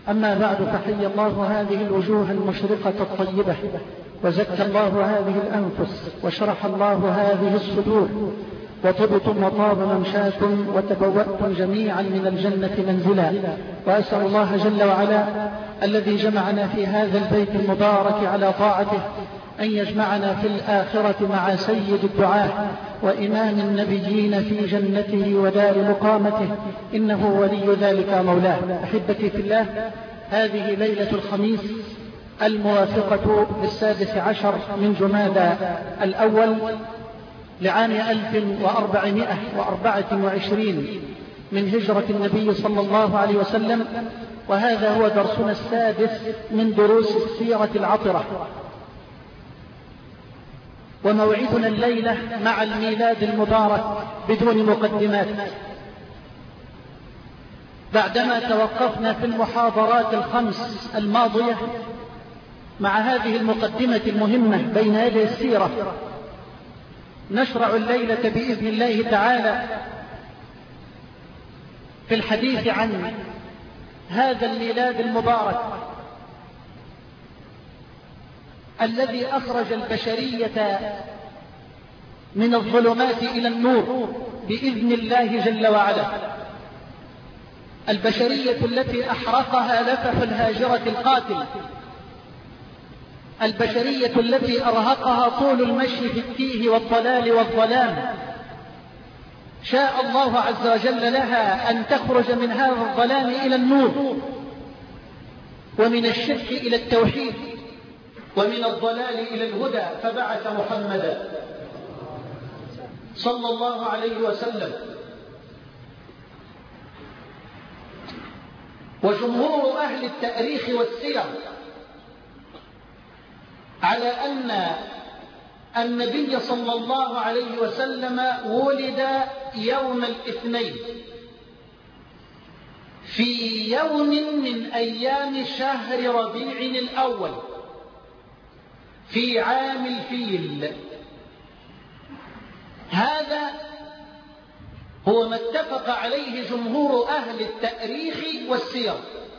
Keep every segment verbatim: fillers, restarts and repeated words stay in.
أما بعد، فحي الله هذه الوجوه المشرقة الطيبة، وزكى الله هذه الأنفس، وشرح الله هذه الصدور، وطبتم وطاب ممشاكم، وتبوأتم جميعا من الجنة منزلا. وأسأل الله جل وعلا الذي جمعنا في هذا البيت المبارك على طاعته أن يجمعنا في الآخرة مع سيد الدعاة وإمام النبيين في جنته ودار مقامته، إنه ولي ذلك مولاه. أحبتي في الله، هذه ليلة الخميس الموافقة للسادس عشر من جمادى الأول لعام ألف وأربعمائة وأربعة وعشرين من هجرة النبي صلى الله عليه وسلم، وهذا هو درسنا السادس من دروس السيرة العطرة، وموعدنا الليلة مع الميلاد المبارك بدون مقدمات. بعدما توقفنا في المحاضرات الخمس الماضية مع هذه المقدمة المهمة بين يدي السيرة، نشرع الليلة بإذن الله تعالى في الحديث عن هذا الميلاد المبارك الذي أخرج البشرية من الظلمات إلى النور بإذن الله جل وعلا. البشرية التي أحرقها لفح الهاجرة القاتل، البشرية التي أرهقها طول المشي في التيه والضلال والظلام، شاء الله عز وجل لها أن تخرج من هذا الظلام إلى النور، ومن الشرك إلى التوحيد، ومن الضلال إلى الهدى، فبعث محمدا صلى الله عليه وسلم. وجمهور أهل التاريخ والسير على أن النبي صلى الله عليه وسلم ولد يوم الاثنين في يوم من أيام شهر ربيع الأول في عام الفيل. هذا هو ما اتفق عليه جمهور أهل التاريخ والسير،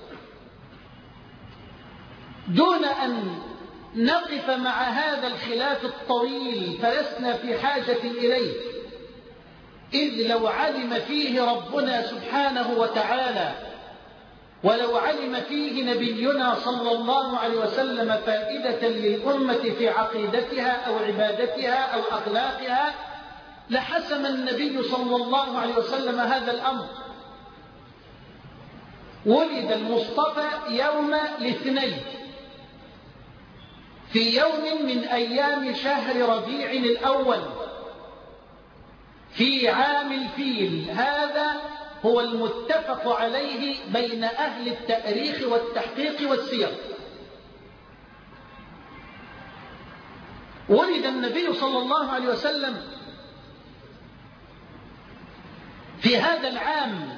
دون أن نقف مع هذا الخلاف الطويل، فلسنا في حاجة إليه، إذ لو علم فيه ربنا سبحانه وتعالى ولو علم فيه نبينا صلى الله عليه وسلم فائدة للأمة في عقيدتها أو عبادتها أو أخلاقها لحسم النبي صلى الله عليه وسلم هذا الأمر. ولد المصطفى يوم الاثنين في يوم من أيام شهر ربيع الأول في عام الفيل. هذا هو المتفق عليه بين أهل التاريخ والتحقيق والسير. ولد النبي صلى الله عليه وسلم في هذا العام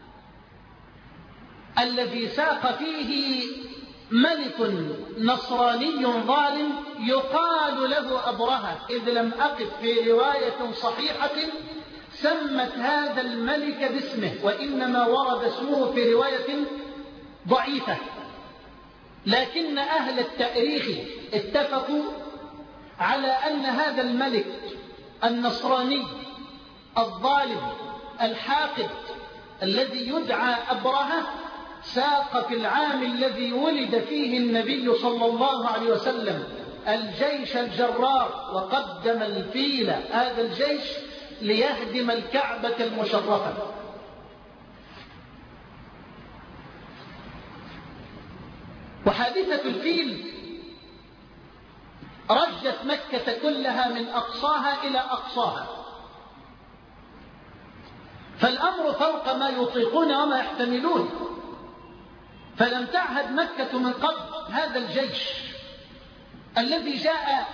الذي ساق فيه ملك نصراني ظالم يقال له أبرهة، إذ لم أقف في رواية صحيحة سمت هذا الملك باسمه، وإنما ورد اسمه في رواية ضعيفة. لكن أهل التاريخ اتفقوا على أن هذا الملك النصراني الظالم الحاقد الذي يدعى أبرهة ساق في العام الذي ولد فيه النبي صلى الله عليه وسلم الجيش الجرار، وقدم الفيل هذا الجيش ليهدم الكعبة المشرفة. وحادثة الفيل رجت مكة كلها من أقصاها إلى أقصاها، فالأمر فوق ما يطيقون وما يحتملون، فلم تعهد مكة من قبل هذا الجيش الذي جاء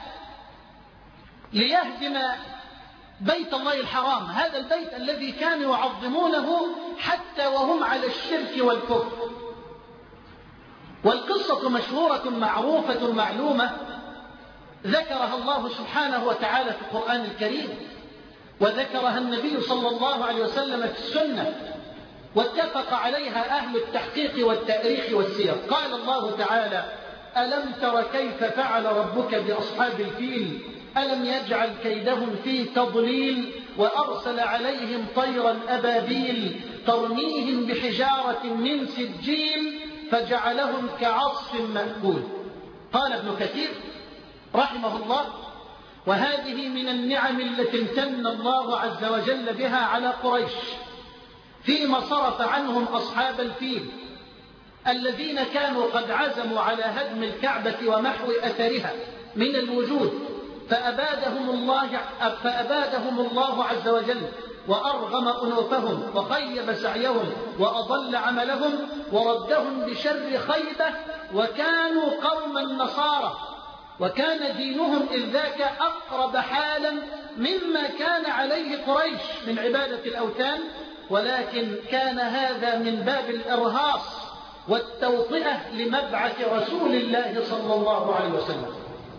ليهدم بيت الله الحرام، هذا البيت الذي كانوا يعظمونه حتى وهم على الشرك والكفر. والقصة مشهورة معروفة معلومة ذكرها الله سبحانه وتعالى في القرآن الكريم، وذكرها النبي صلى الله عليه وسلم في السنة، واتفق عليها أهل التحقيق والتاريخ والسير. قال الله تعالى: ألم تر كيف فعل ربك بأصحاب الفيل ألم يجعل كيدهم في تضليل وأرسل عليهم طيرا أبابيل ترميهم بحجارة من سجيل فجعلهم كعصف مأكول. قال ابن كثير رحمه الله: وهذه من النعم التي امتن الله عز وجل بها على قريش فيما صرف عنهم أصحاب الفيل الذين كانوا قد عزموا على هدم الكعبة ومحو أثرها من الوجود، فأبادهم الله, فأبادهم الله عز وجل وأرغم أنوفهم وخيب سعيهم وأضل عملهم وردهم بشر خيبة، وكانوا قوما نصارى، وكان دينهم إذ ذاك أقرب حالا مما كان عليه قريش من عبادة الأوثان، ولكن كان هذا من باب الإرهاص والتوطئة لمبعث رسول الله صلى الله عليه وسلم.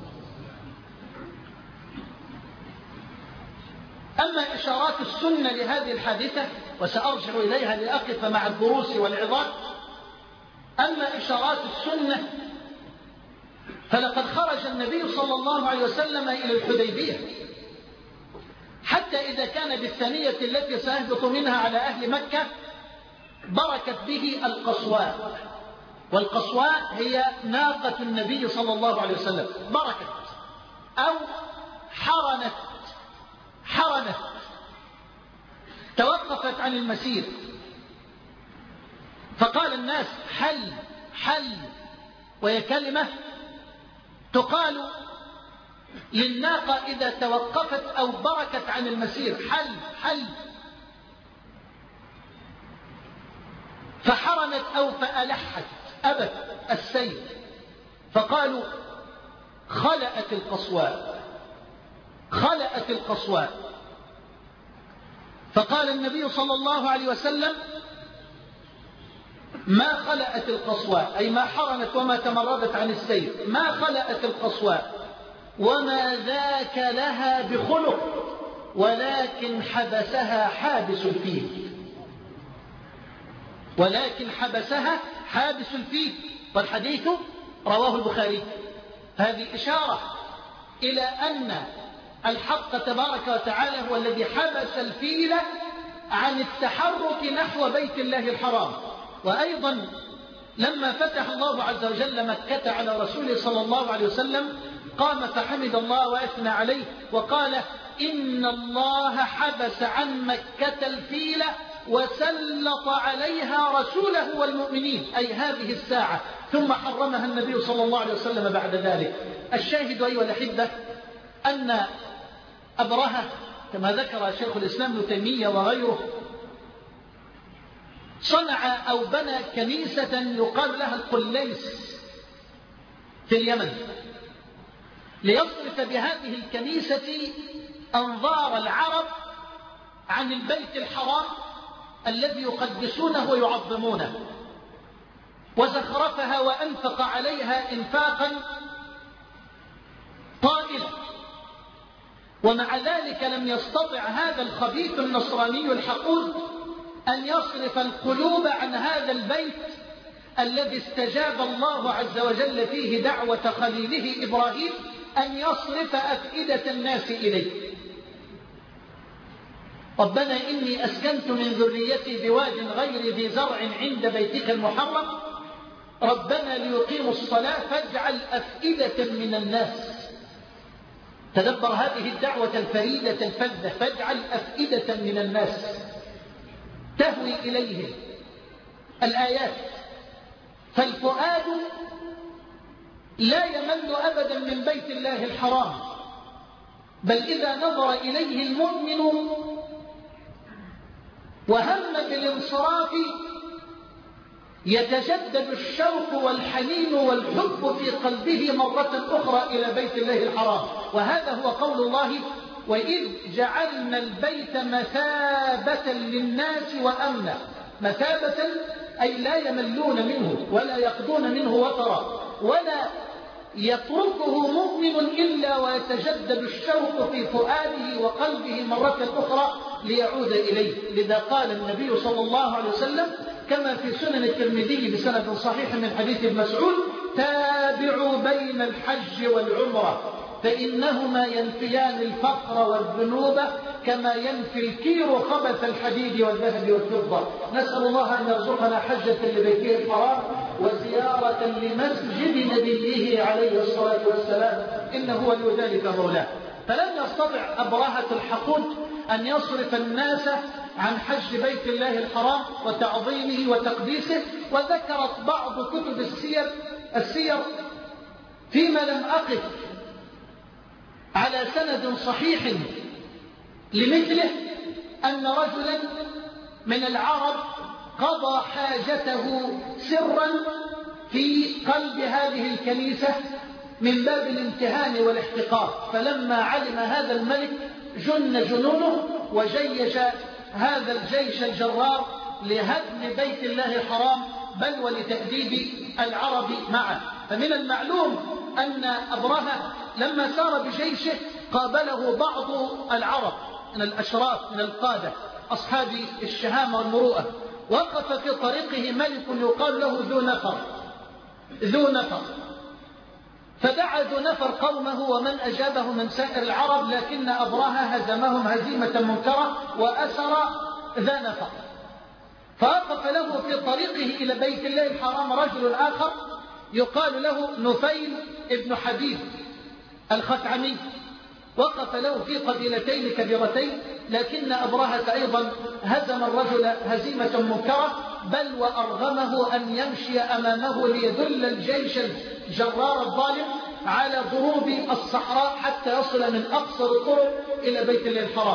أما إشارات السنة لهذه الحادثة وسأرجع إليها لأقف مع الدروس والعظات. أما إشارات السنة فلقد خرج النبي صلى الله عليه وسلم إلى الحديبية، حتى إذا كان بالثانية التي سيهبط منها على أهل مكة بركت به القصواء، والقصواء هي ناقة النبي صلى الله عليه وسلم، بركت أو حرنت حرنت توقفت عن المسير، فقال الناس: حل حل، وهي كلمة تقال للناقة إذا توقفت أو بركت عن المسير، حل حل. فحرنت أو فألحت أبت السير، فقالوا: خلأت القصواء خلأت القصواء. فقال النبي صلى الله عليه وسلم: ما خلأت القصواء، أي ما حرنت وما تمردت عن السير، ما خلأت القصواء وما ذاك لها بخلق، ولكن حبسها حابس الفيل ولكن حبسها حابس الفيل والحديث رواه البخاري. هذه إشارة إلى أن الحق تبارك وتعالى هو الذي حبس الفيل عن التحرك نحو بيت الله الحرام. وأيضا لما فتح الله عز وجل مكة على رسوله صلى الله عليه وسلم قام فحمد الله وأثنى عليه وقال: إن الله حبس عن مكة الفيل وسلط عليها رسوله والمؤمنين، أي هذه الساعة، ثم حرمها النبي صلى الله عليه وسلم بعد ذلك. الشاهد أيها الأحبة أن أبرهة كما ذكر شيخ الإسلام ابن تيمية وغيره صنع أو بنى كنيسة يقال لها القليس في اليمن، ليصرف بهذه الكنيسة أنظار العرب عن البيت الحرام الذي يقدسونه ويعظمونه، وزخرفها وأنفق عليها إنفاقا طائلا، ومع ذلك لم يستطع هذا الخبيث النصراني الحقود أن يصرف القلوب عن هذا البيت الذي استجاب الله عز وجل فيه دعوة خليله إبراهيم أن يصرف أفئدة الناس إليه. ربنا إني أسكنت من ذريتي بواد غير ذي زرع عند بيتك المحرم ربنا ليقيموا الصلاة فاجعل أفئدة من الناس. تدبر هذه الدعوة الفريدة الفذة، فاجعل أفئدة من الناس تهوي إليهم الآيات. فالفؤاد لا يمل أبدا من بيت الله الحرام، بل إذا نظر إليه المؤمن وهم بالانصراف يتجدد الشوق والحنين والحب في قلبه مرة أخرى إلى بيت الله الحرام. وهذا هو قول الله: وإذ جعلنا البيت مثابة للناس وأمنا. مثابة أي لا يملون منه ولا يقضون منه وطرا، ولا يتركه مؤمن إلا ويتجدد الشوق في فؤاده وقلبه مرة أخرى ليعود إليه. لذا قال النبي صلى الله عليه وسلم كما في سنن الترمذي بسند صحيح من حديث ابن مسعود: تابعوا بين الحج والعمرة فإنهما ينفيان الفقر والذنوب كما ينفي الكير خبث الحديد والذهب والفضة. نسأل الله أن يرزقنا حجة لبيته الحرام وزيارة لمسجد نبيه عليه الصلاة والسلام، إنه ولي ذلك مولاه. فلم يستطع أبرهة الحقود أن يصرف الناس عن حج بيت الله الحرام وتعظيمه وتقديسه. وذكرت بعض كتب السير السير فيما لم أقف على سند صحيح لمثله أن رجلا من العرب قضى حاجته سرا في قلب هذه الكنيسة من باب الامتهان والاحتقار، فلما علم هذا الملك جن جنونه وجيش هذا الجيش الجرار لهدم بيت الله الحرام بل ولتأديب العرب معه. فمن المعلوم أن أبرهة لما سار بجيشه قابله بعض العرب من الأشراف من القادة أصحاب الشهامة والمروءة. وقف في طريقه ملك يقال له ذو نفر ذو نفر فدعا ذو نفر قومه ومن أجابه من سائر العرب، لكن أبرهة هزمهم هزيمة منكرة وأسر ذا نفر. فوقف له في طريقه إلى بيت الله الحرام رجل آخر يقال له نفيل ابن حبيب الخثعمي، وقف له في قبيلتين كبيرتين، لكن أبرهة أيضا هزم الرجل هزيمة منكرة بل وأرغمه أن يمشي أمامه ليدل الجيش الجرار الظالم على ضروب الصحراء حتى يصل من أقصر الطرق إلى بيت الله الحرام.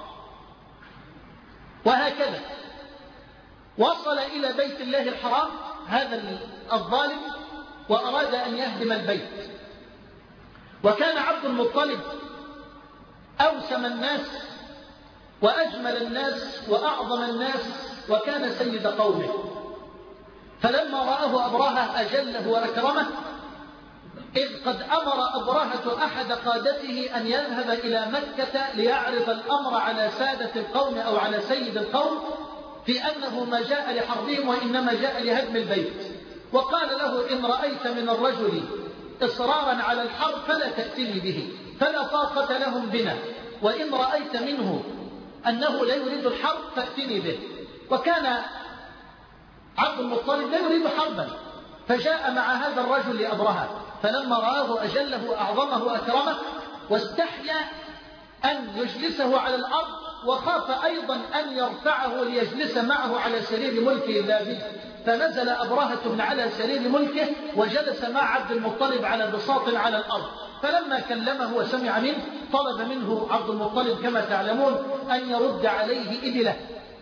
وهكذا وصل إلى بيت الله الحرام هذا الظالم وأراد أن يهدم البيت. وكان عبد المطلب أوسم الناس وأجمل الناس وأعظم الناس وكان سيد قومه. فلما رآه أبرهة أجله وأكرمه، إذ قد أمر أبرهة أحد قادته أن يذهب إلى مكة ليعرض الأمر على سادة القوم أو على سيد القوم في أنه ما جاء لحربهم وإنما جاء لهدم البيت. وقال له: إن رأيت من الرجل إصرارا على الحرب فلا تأتني به، فلا طاقة لهم بنا، وإن رأيت منه أنه لا يريد الحرب فأتني به. وكان عبد المطلب لا يريد حربا، فجاء مع هذا الرجل لأبرهة، فلما رآه أجله وأعظمه وأكرمه واستحيا أن يجلسه على الأرض، وخاف أيضا أن يرفعه ليجلس معه على سرير ملكه الذهبي، فنزل أبرهة من على سرير ملكه وجلس مع عبد المطلب على بساط على الأرض. فلما كلمه وسمع منه طلب منه عبد المطلب كما تعلمون أن يرد عليه إبله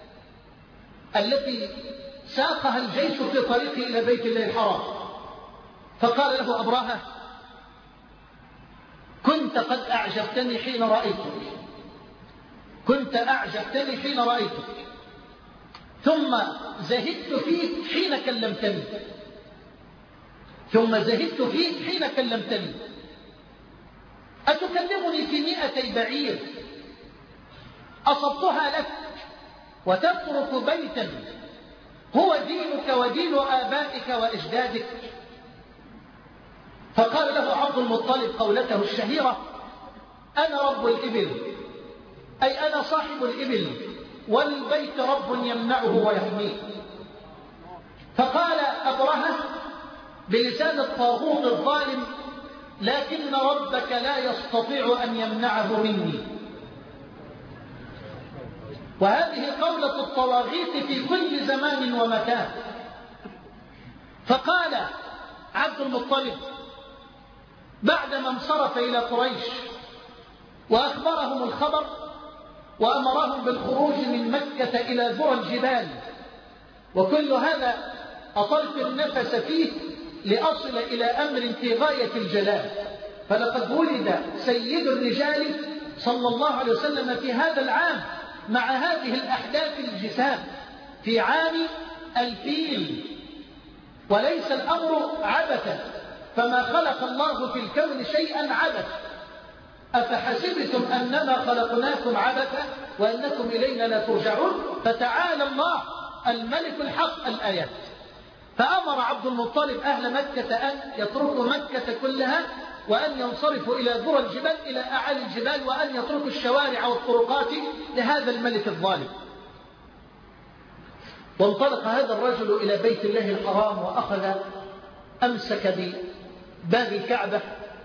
التي ساقها الجيش في طريقه إلى بيت الله الحرام. فقال له أبرهة: كنت قد أعجبتني حين رأيتك كنت أعجبتني حين رأيتك ثم زهدت فيك حين كلمتني ثم زهدت فيك حين كلمتني أتكلمني في مئتي بعير أصبتها لك وتترك بيتا هو دينك ودين آبائك وأجدادك؟ فقال له عبد المطلب قولته الشهيرة: أنا رب الإبل، أي أنا صاحب الإبل، والبيت رب يمنعه ويحميه. فقال أبرهة بلسان الطاغوت الظالم: لكن ربك لا يستطيع أن يمنعه مني. وهذه قولة الطواغيت في كل زمان ومكان. فقال عبد المطلب بعدما انصرف إلى قريش وأخبرهم الخبر وأمرهم بالخروج من مكة إلى ذرى الجبال، وكل هذا أطلت النفس فيه لأصل إلى أمر في غاية الجلال. فلقد ولد سيد الرجال صلى الله عليه وسلم في هذا العام مع هذه الأحداث الجسام في عام الفيل، وليس الأمر عبثا، فما خلق الله في الكون شيئا عبث، أفحسبتم أنما خلقناكم عبثا وأنكم إلينا لا ترجعون فتعالى الله الملك الحق. الآيات. فأمر عبد المطلب أهل مكة أن يتركوا مكة كلها وأن ينصرفوا إلى ذرى الجبال إلى أعالي الجبال وأن يتركوا الشوارع والطرقات لهذا الملك الظالم. وانطلق هذا الرجل إلى بيت الله الحرام وأخذ أمسك بباب الكعبة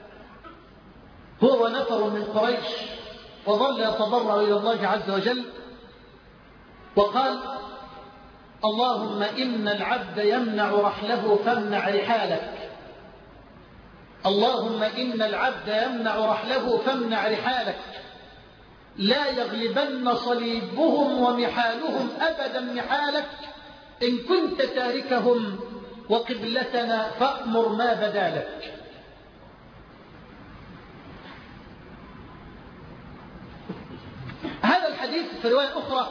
هو ونفر من قريش وظل يتضرع إلى الله عز وجل وقال: اللهم إن العبد يمنع رحله فامنع رحالك. اللهم إن العبد يمنع رحله فامنع رحالك. لا يغلبن صليبهم ومحالهم أبدا محالك. إن كنت تاركهم وقبلتنا فأمر ما بدا لك. هذا الحديث في رواية أخرى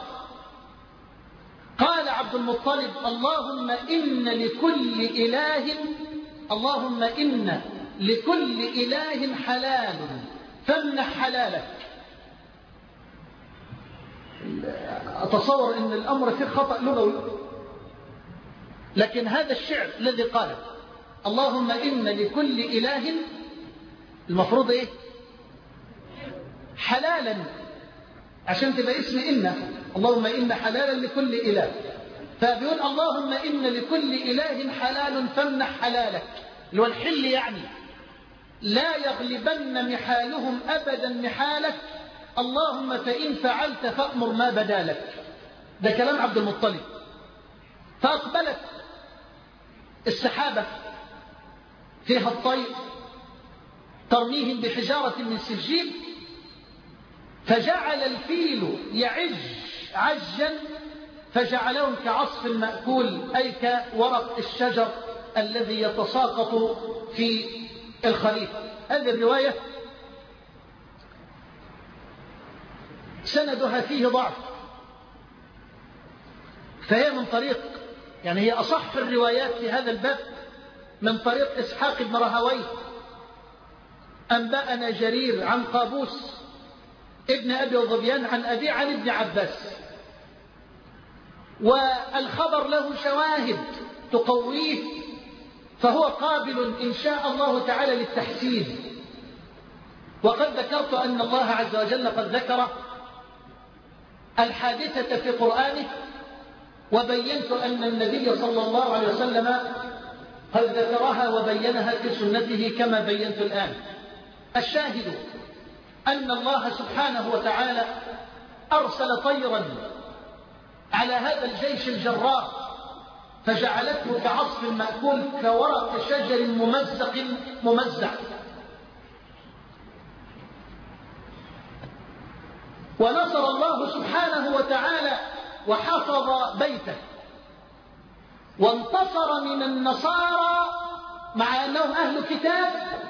قال عبد المطلب: اللهم إن لكل إله اللهم إن لكل إله حلال فامنح حلالك. أتصور أن الأمر فيه خطأ لغوي، لكن هذا الشعر الذي قاله اللهم إن لكل إله المفروض إيه؟ حلالا، عشان تبقى اسم إن. اللهم إن حلالا لكل إله، فبيقول اللهم إن لكل إله حلال فامنح حلالك، اللي هو الحل يعني. لا يغلبن محالهم أبدا محالك. اللهم فإن فعلت فأمر ما بدا لك. ده كلام عبد المطلب. فأقبلت السحابة فيها الطير ترميهم بحجارة من سجيل، فجعل الفيل يعج عجا فجعلهم كعصف مأكول، أي كورق الشجر الذي يتساقط في الخريف. هذه الرواية سندها فيه ضعف، فهي من طريق يعني هي أصح الروايات في هذا الباب من طريق إسحاق بن راهويه. أنبأنا جرير عن قابوس ابن أبي ظبيان عن أبي عن ابن عباس، والخبر له شواهد تقويه، فهو قابل إن شاء الله تعالى للتحسين. وقد ذكرت أن الله عز وجل قد ذكر الحادثة في قرآنه، وبينت أن النبي صلى الله عليه وسلم قد ذكرها وبينها في سنته كما بينت الآن. الشاهد أن الله سبحانه وتعالى أرسل طيرا على هذا الجيش الجراء فجعلته كعصف مأكول كورق شجر ممزق ممزع. ونصر الله سبحانه وتعالى وحفظ بيته، وانتصر من النصارى مع أنهم أهل كتاب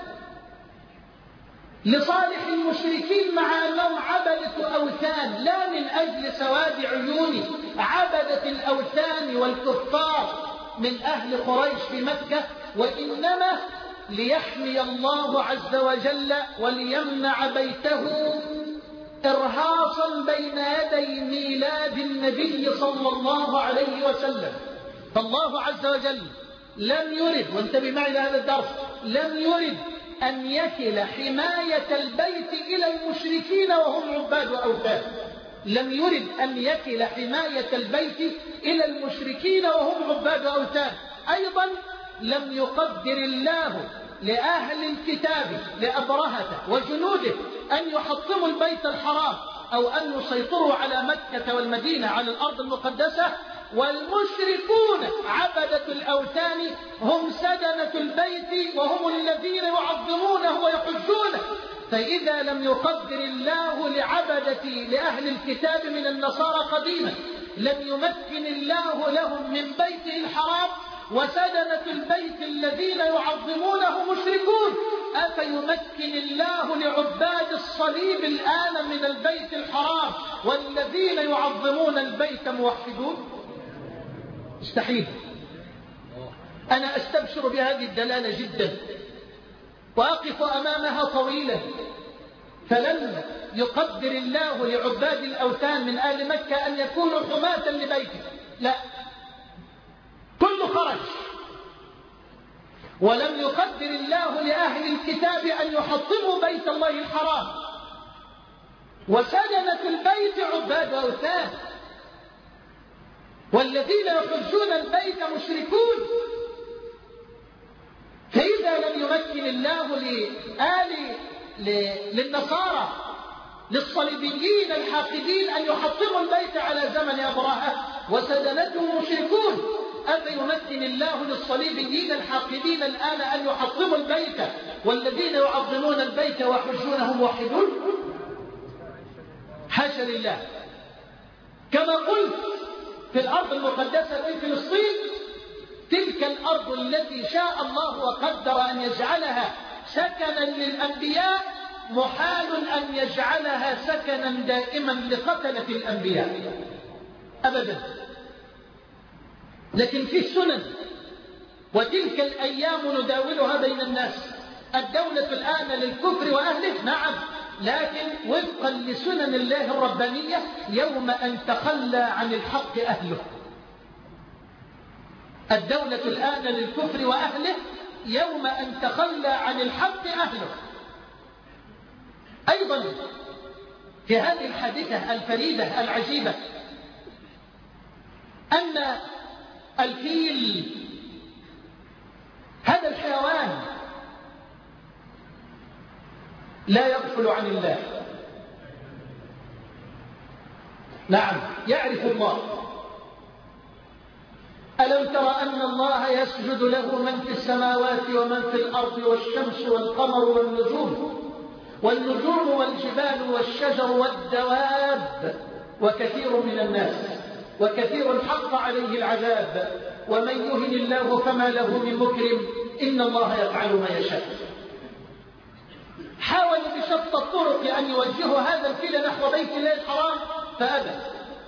لصالح المشركين مع أنهم عبدة أوثان، لا من أجل سواد عيون عبدة الأوثان والكفار من أهل قريش في مكة، وإنما ليحمي الله عز وجل وليمنع بيته إرهاصا بين يدي ميلاد النبي صلى الله عليه وسلم. فالله عز وجل لم يرد، وانتبه معي لهذا الدرس، لم يرد أن يكل حماية البيت إلى المشركين وهم عباد أوثان. لم يرد أن يكل حماية البيت إلى المشركين وهم عباد أوثان. أيضا لم يقدر الله لأهل الكتاب لأبرهة وجنوده أن يحطموا البيت الحرام أو أن يسيطروا على مكة والمدينة على الأرض المقدسة، والمشركون عبدة الأوثان هم سدنة البيت وهم الذين يعظمونه ويحجونه. فإذا لم يقدر الله لعبدة لأهل الكتاب من النصارى قديما لم يمكن الله لهم من بيته الحرام، وسدنة البيت الذين يعظمونه مشركون، أفيمكن الله لعباد الصليب الآن من البيت الحرام والذين يعظمون البيت موحدون؟ مستحيل. أنا أستبشر بهذه الدلالة جدا وأقف أمامها طويلا فلم يقدر الله لعباد الأوثان من آل مكة أن يكونوا حماة لبيته، لا، كل خرج. ولم يقدر الله لأهل الكتاب أن يحطموا بيت الله الحرام، وسكن في البيت عباد أوثان، والذين يحجون البيت مشركون. فإذا لم يمكن الله لآل للنصارى للصليبيين الحاقدين أن يحطموا البيت على زمن أبرهة وسدنته مشركون، أفيمكن الله للصليبيين الحاقدين الآن أن يحطموا البيت والذين يعظمون البيت ويحجونه موحدون؟ حاشا لله. كما قلت في الأرض المقدسة في فلسطين، تلك الأرض التي شاء الله وقدر أن يجعلها سكنا للأنبياء، محال أن يجعلها سكنا دائما لقتلة الأنبياء أبدا. لكن في سنن، وتلك الأيام نداولها بين الناس. الدولة الآن للكفر وأهله، نعم، لكن وفقا لسنن الله الربانية يوم أن تخلى عن الحق أهله. الدولة الآن للكفر وأهله يوم أن تخلى عن الحق أهله. أيضا في هذه الحادثة الفريدة العجيبة أن الفيل، هذا الحيوان، لا يغفل عن الله. نعم، يعرف الله. ألم تر أن الله يسجد له من في السماوات ومن في الأرض والشمس والقمر والنجوم والنجوم والجبال والشجر والدواب وكثير من الناس، وكثير حق عليه العذاب، ومن يهن الله فما له من مكرم، إن الله يفعل ما يشاء. حاول بشتى الطرق أن يوجهوا هذا الفيل نحو بيت الله الحرام فأبى.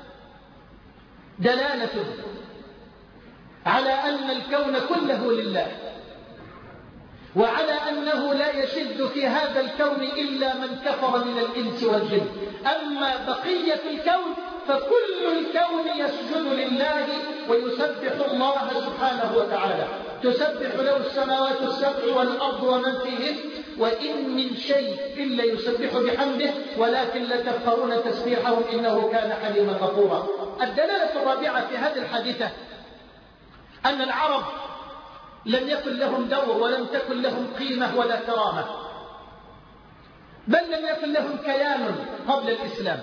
دلالة على أن الكون كله لله، وعلى أنه لا يشد في هذا الكون إلا من كفر من الإنس والجن. أما بقية الكون فكل الكون يسجد لله ويسبح الله سبحانه وتعالى. تسبح له السماوات السبع والأرض ومن فيهن، وإن من شيء إلا يسبح بحمده ولكن لا تفقهون تسبيحهم إنه كان حليما غفورا. الدلالة الرابعة في هذه الحادثة أن العرب لم يكن لهم دور ولم تكن لهم قيمة ولا كرامة، بل لم يكن لهم كيان قبل الإسلام.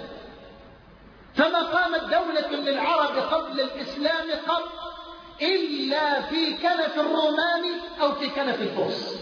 فما قامت دولة للعرب قبل الإسلام قط إلا في كنف الرومان أو في كنف الفرس.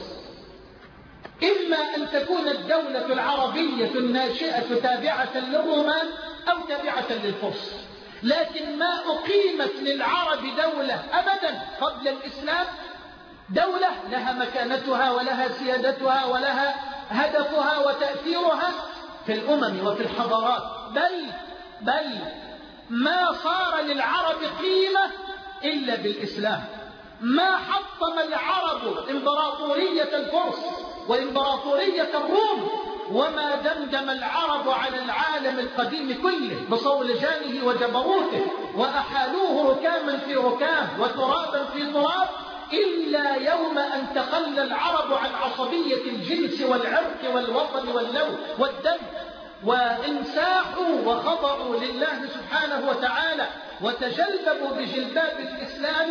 إما أن تكون الدولة العربية الناشئة تابعة للرومان أو تابعة للفرس، لكن ما أقيمت للعرب دولة أبدا قبل الإسلام، دولة لها مكانتها ولها سيادتها ولها هدفها وتأثيرها في الأمم وفي الحضارات، بل بل ما صار للعرب قيمة إلا بالإسلام. ما حطم العرب إمبراطورية الفرس وإمبراطورية الروم، وما دمدم العرب على العالم القديم كله بصولجانه وجبروته وأحالوه ركاما في ركام وترابا في تراب، إلا يوم أن تخلى العرب عن عصبية الجنس والعرق والوطن واللون والدم، وانساحوا وخضعوا لله سبحانه وتعالى وتجلبوا بجلباب الإسلام،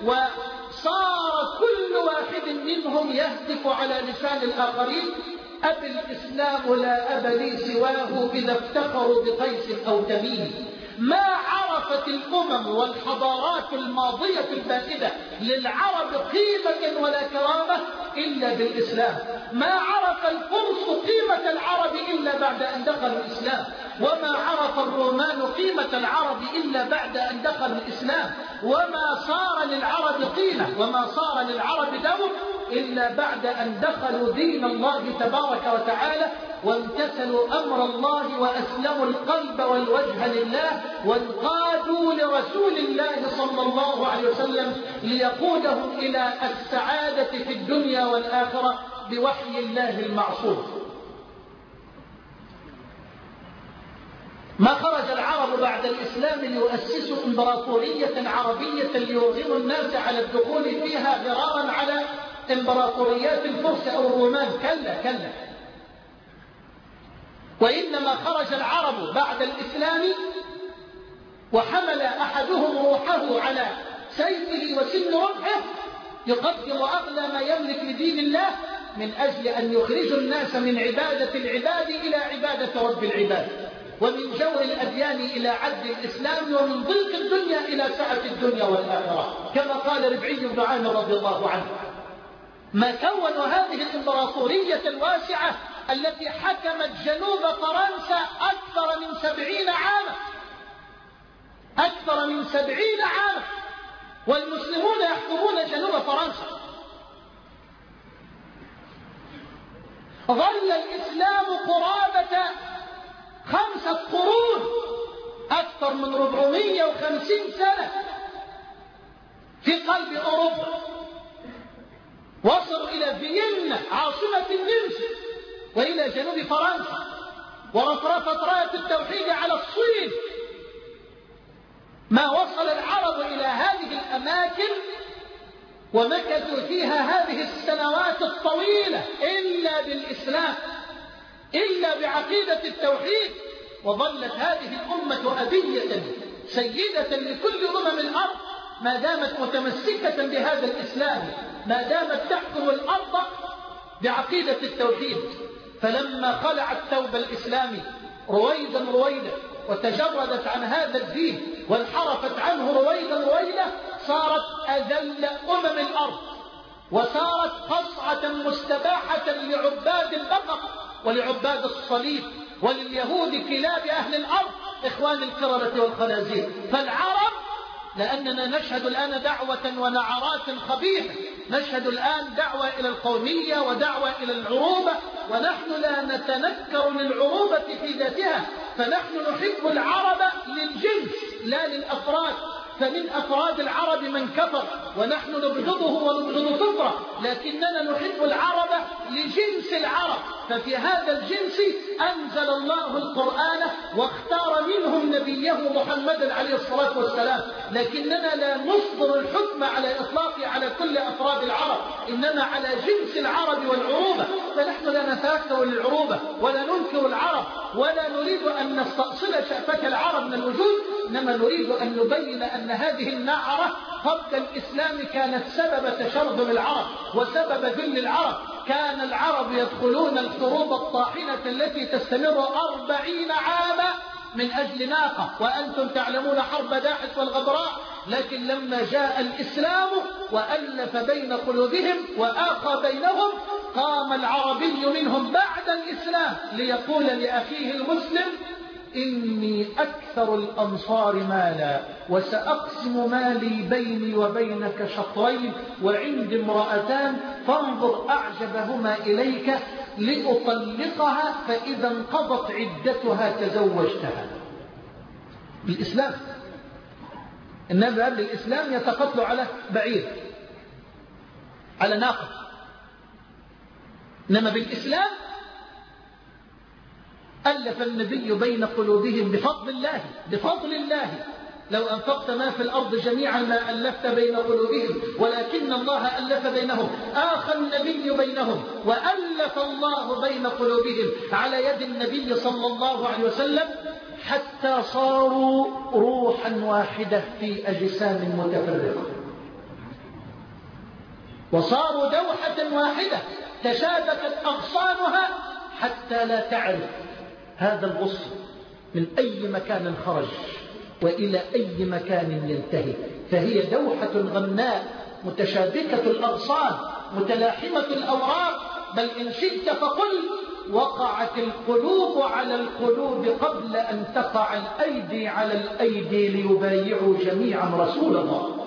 وصار كل واحد منهم يهتف على لسان الآخرين: أبي الإسلام لا أب لي سواه إذا افتخروا بقيس أو تميم. ما عرفت الأمم والحضارات الماضية البائدة للعرب قيمة ولا كرامة إلا بالإسلام. ما عرف الفرس قيمة العرب إلا بعد أن دخلوا الإسلام، وما عرف الرومان قيمة العرب إلا بعد أن دخلوا الإسلام، وما صار للعرب قيمة وما صار للعرب دور إلا بعد أن دخلوا دين الله تبارك وتعالى وامتثلوا أمر الله وأسلموا القلب والوجه لله وانقادوا لرسول الله صلى الله عليه وسلم ليقودهم إلى السعادة في الدنيا والآخرة بوحي الله المعصوم. ما خرج العرب بعد الإسلام ليؤسسوا إمبراطورية عربية ليرغموا الناس على الدخول فيها ضرارا على إمبراطوريات الفرس أو الرومان، كلا كلا. وإنما خرج العرب بعد الإسلام وحمل أحدهم روحه على سيفه وسن رمحه يقدم أغلى ما يملك لدين الله من أجل أن يخرجوا الناس من عبادة العباد إلى عبادة رب العباد، ومن جور الأديان إلى عدل الإسلام، ومن ضيق الدنيا إلى سعة الدنيا والآخرة، كما قال ربعي بن عامر رضي الله عنه. ما كونوا هذه الإمبراطورية الواسعة التي حكمت جنوب فرنسا أكثر من سبعين عاما، أكثر من سبعين عاما، والمسلمون يحكمون جنوب فرنسا. ظل الإسلام قرابة خمسة قرون، أكثر من أربعمائة وخمسين سنة في قلب أوروبا. وصلوا إلى فيينا عاصمة النمسا وإلى جنوب فرنسا، ورفرفت راية التوحيد على الصين. ما وصل العرب إلى هذه الأماكن ومكثوا فيها هذه السنوات الطويلة إلا بالإسلام، إلا بعقيدة التوحيد. وظلت هذه الأمة أبية سيدة لكل أمم الأرض ما دامت متمسكة بهذا الإسلام، ما دامت تحكم الأرض بعقيدة التوحيد. فلما خلعت ثوب الإسلام رويدا رويدا وتجردت عن هذا الدين وانحرفت عنه رويدا رويدا، صارت أذل أمم الأرض، وصارت قصعة مستباحة لعباد البقر ولعباد الصليب ولليهود كلاب أهل الأرض إخوان الكرمة والخنازير. فالعرب، لأننا نشهد الآن دعوة ونعرات خبيثة، نشهد الآن دعوة إلى القومية ودعوة إلى العروبة، ونحن لا نتنكر للعروبة في ذاتها، فنحن نحب العرب للجنس لا للأفراد. فمن أفراد العرب من كفر ونحن نبغضه ونبغض كفره، لكننا نحب العرب لجنس العرب. ففي هذا الجنس أنزل الله القرآن واختار منهم نبيه محمد عليه الصلاة والسلام. لكننا لا نصدر الحكم على إطلاقه على كل أفراد العرب، إنما على جنس العرب والعروبة. فنحن لا نتأكد للعروبة ولا ننكر العرب ولا نريد أن نستأصل شأفة العرب من الوجود، إنما نريد أن نبين أن هذه النعرة قبل الإسلام كانت سبب تشرذم العرب وسبب ذل العرب. كان العرب يدخلون الحروب الطاحنة التي تستمر أربعين عاما من أجل ناقة، وأنتم تعلمون حرب داحس والغبراء. لكن لما جاء الإسلام وألف بين قلوبهم وآخى بينهم، قام العربي منهم بعد الإسلام ليقول لأخيه المسلم: إني أكثر الأنصار مالا وسأقسم مالي بيني وبينك شطرين، وعندي امرأتان فانظر أعجبهما إليك لأطلقها، فإذا انقضت عدتها تزوجتها. بالإسلام النبي قبل الإسلام يتقتل على بعير، على ناقة، إنما بالإسلام ألف النبي بين قلوبهم بفضل الله، بفضل الله. لو أنفقت ما في الأرض جميعا ما ألفت بين قلوبهم ولكن الله ألف بينهم، آخى النبي بينهم وألف الله بين قلوبهم على يد النبي صلى الله عليه وسلم، حتى صاروا روحا واحدة في أجسام متفرقة، وصاروا دوحة واحدة تشابكت أغصانها حتى لا تعرف هذا الغصن من أي مكان خرج وإلى أي مكان ينتهي. فهي دوحة غناء متشابكة الأغصان متلاحمة الأوراق، بل إن شئت فقل وقعت القلوب على القلوب قبل أن تقع الأيدي على الأيدي ليبايعوا جميعا رسول الله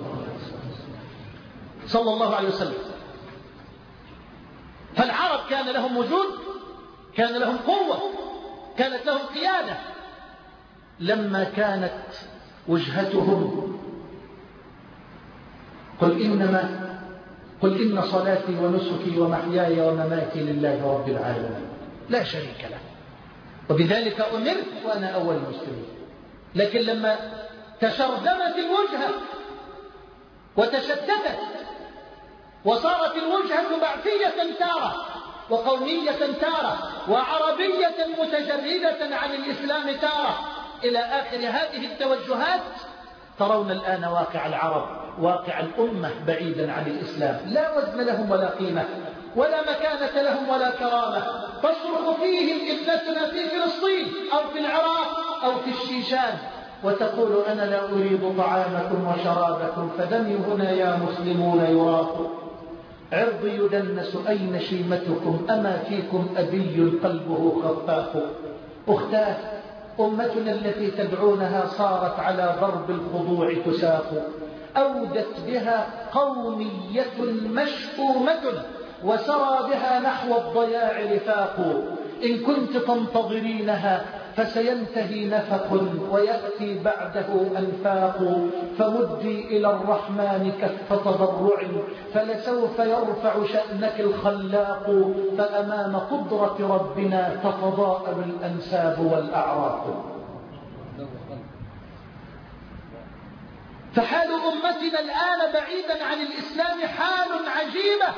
صلى الله عليه وسلم. فالعرب كان لهم وجود، كان لهم قوة، كانت لهم قيادة. لما كانت وجهتهم قل إنما قل إن صلاتي ونسكي ومحياي ومماتي لله رب العالمين لا شريك له، وبذلك أمرت وأنا أول المسلمين. لكن لما تشرذمت الوجهة وتشتتت وصارت الوجهة بعثية تارة وقومية تارة وعربية متجردة عن الإسلام تارة إلى آخر هذه التوجهات، ترون الآن واقع العرب، واقع الأمة بعيدا عن الإسلام، لا وزن لهم ولا قيمة ولا مكانة لهم ولا كرامة. تصرخ فيهم ابنتنا في فلسطين أو في العراق أو في الشيشان وتقول أنا لا أريد طعامكم وشرابكم فدمي هنا يا مسلمون يراق، عرضي يدنس أين شيمتكم أما فيكم أبي قلبه خفاق. أختاه أمتنا التي تدعونها صارت على ضرب الخضوع تساق، أودت بها قومية مشؤومة وسرى بها نحو الضياع رفاق. إن كنت تنتظرينها فسينتهي نفق ويأتي بعده أنفاق، فمدي إلى الرحمن كف تضرع فلسوف يرفع شأنك الخلاق، فأمام قدرة ربنا تتضاءل الأنساب والأعراق. فحال أمتنا الآن بعيدا عن الإسلام حال عجيبة.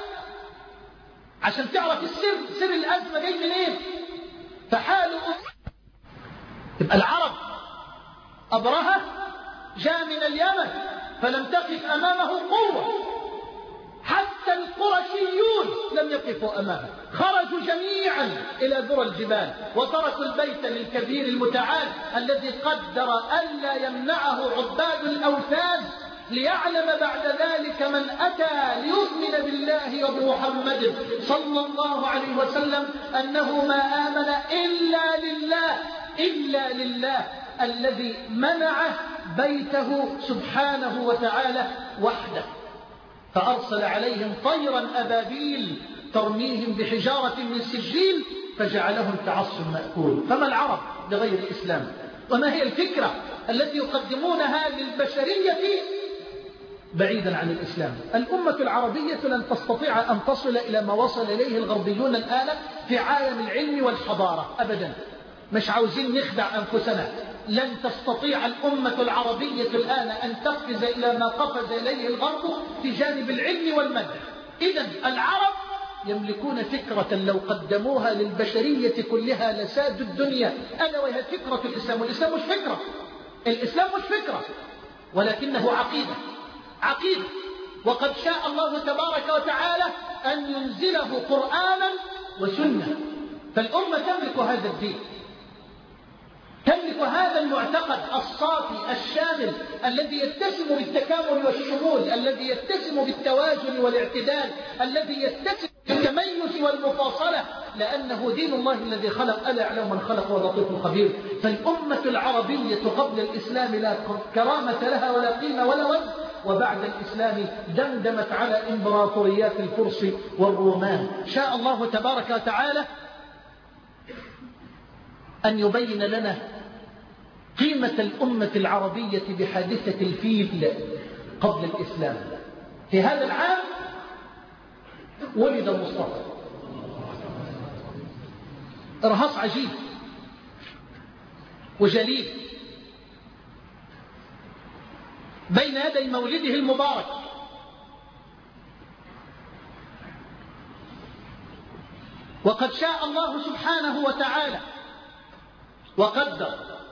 عشان تعرف السر، سر الأزمة جاي منين. فحال أمتنا تبقى العرب أبرهة جاء من اليمن فلم تقف أمامه قوة، حتى القرشيون لم يقفوا أمامه، خرجوا جميعا إلى ذرى الجبال وتركوا البيت الكبير المتعال الذي قدر ألا يمنعه عباد الأوثان، ليعلم بعد ذلك من أتى ليؤمن بالله وبمحمد صلى الله عليه وسلم أنه ما آمن إلا لله إلا لله الذي منعه بيته سبحانه وتعالى وحده. فأرسل عليهم طيرا أبابيل ترميهم بحجارة من سجيل فجعلهم كعصف مأكول. فما العرب بغير الإسلام؟ وما هي الفكرة التي يقدمونها للبشرية بعيدا عن الإسلام؟ الأمة العربية لن تستطيع أن تصل إلى ما وصل إليه الغربيون الآن في عالم العلم والحضارة أبدا. مش عاوزين نخدع أنفسنا، لن تستطيع الأمة العربية الآن أن تقفز إلى ما قفز إليه الغرب في جانب العلم والمادة. إذن العرب يملكون فكرة لو قدموها للبشرية كلها لسادوا الدنيا، ألا وهي فكرة الإسلام. والإسلام مش فكرة، الإسلام مش فكرة ولكنه عقيدة. عقيدة وقد شاء الله تبارك وتعالى أن ينزله قرآنا وسنة، فالأمة تملك هذا الدين، تملك هذا المعتقد الصافي الشامل الذي يتسم بالتكامل والشمول، الذي يتسم بالتوازن والاعتدال، الذي يتسم بالتميز والمفاصلة، لأنه دين الله الذي خلق، ألا يعلم من خلق واللطيف الخبير. فالأمة العربية قبل الإسلام لا كرامة لها ولا قيمة ولا وزن، وبعد الإسلام دمدمت على إمبراطوريات الفرس والرومان. شاء الله تبارك وتعالى أن يبين لنا قيمة الأمة العربية بحادثة الفيل قبل الإسلام. في هذا العام ولد مصطفى، إرهاص عجيب وجليل بين يدي مولده المبارك. وقد شاء الله سبحانه وتعالى وقدر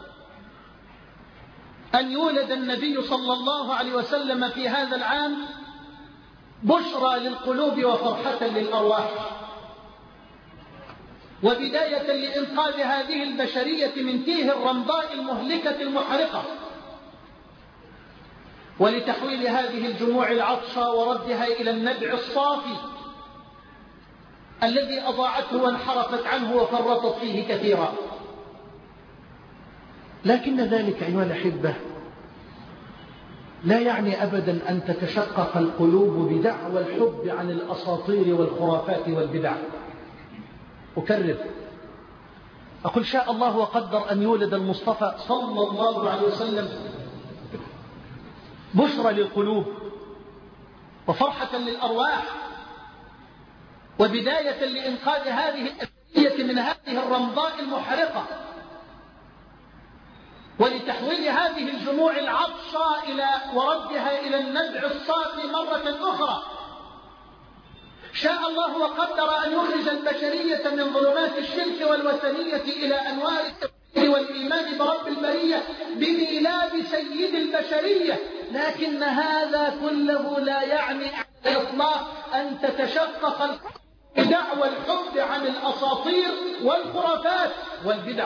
أن يولد النبي صلى الله عليه وسلم في هذا العام بشرى للقلوب وفرحة للأرواح، وبداية لإنقاذ هذه البشرية من تيه الرمضاء المهلكة المحرقة، ولتحويل هذه الجموع العطشى وردها إلى النبع الصافي الذي أضاعته وانحرفت عنه وفرطت فيه كثيرا. لكن ذلك أيها الأحبة لا يعني أبدا أن تتشقق القلوب بدعوى الحب عن الأساطير والخرافات والبدع. أكرر أقول شاء الله وقدر أن يولد المصطفى صلى الله عليه وسلم بشرى للقلوب وفرحة للأرواح، وبداية لإنقاذ هذه الأبدية من هذه الرمضاء المحرقة ولتحويل هذه الجموع العطشة إلى وردها إلى النبع الصافي مرة أخرى. شاء الله وقدر أن يخرج البشرية من ظلمات الشرك والوثنية إلى أنوار التوحيد والإيمان برب البرية بميلاد سيد البشرية، لكن هذا كله لا يعني على الإطلاق أن تتشقق بدعوى الحب عن الأساطير والخرافات والبدع.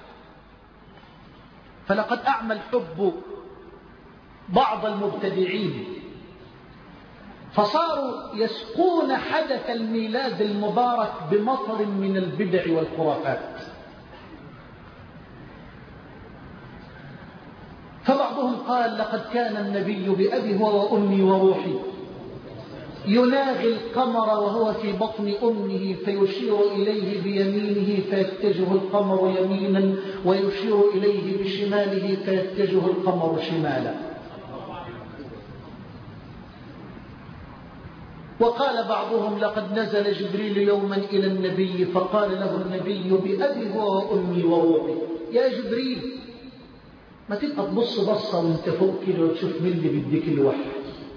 فلقد أعمى الحب بعض المبتدعين فصاروا يسقون حدث الميلاد المبارك بمطر من البدع والخرافات. فبعضهم قال لقد كان النبي بأبي هو وأمي وروحي يناغي القمر وهو في بطن أمه فيشير إليه بيمينه فيتجه القمر يمينا ويشير إليه بشماله فيتجه القمر شمالا. وقال بعضهم لقد نزل جبريل يوما إلى النبي فقال له النبي بأبي هو وأمي وروحي يا جبريل ما تبقى تبص بصة وانت فوق كده وتشوف مين اللي بيديك الوحي.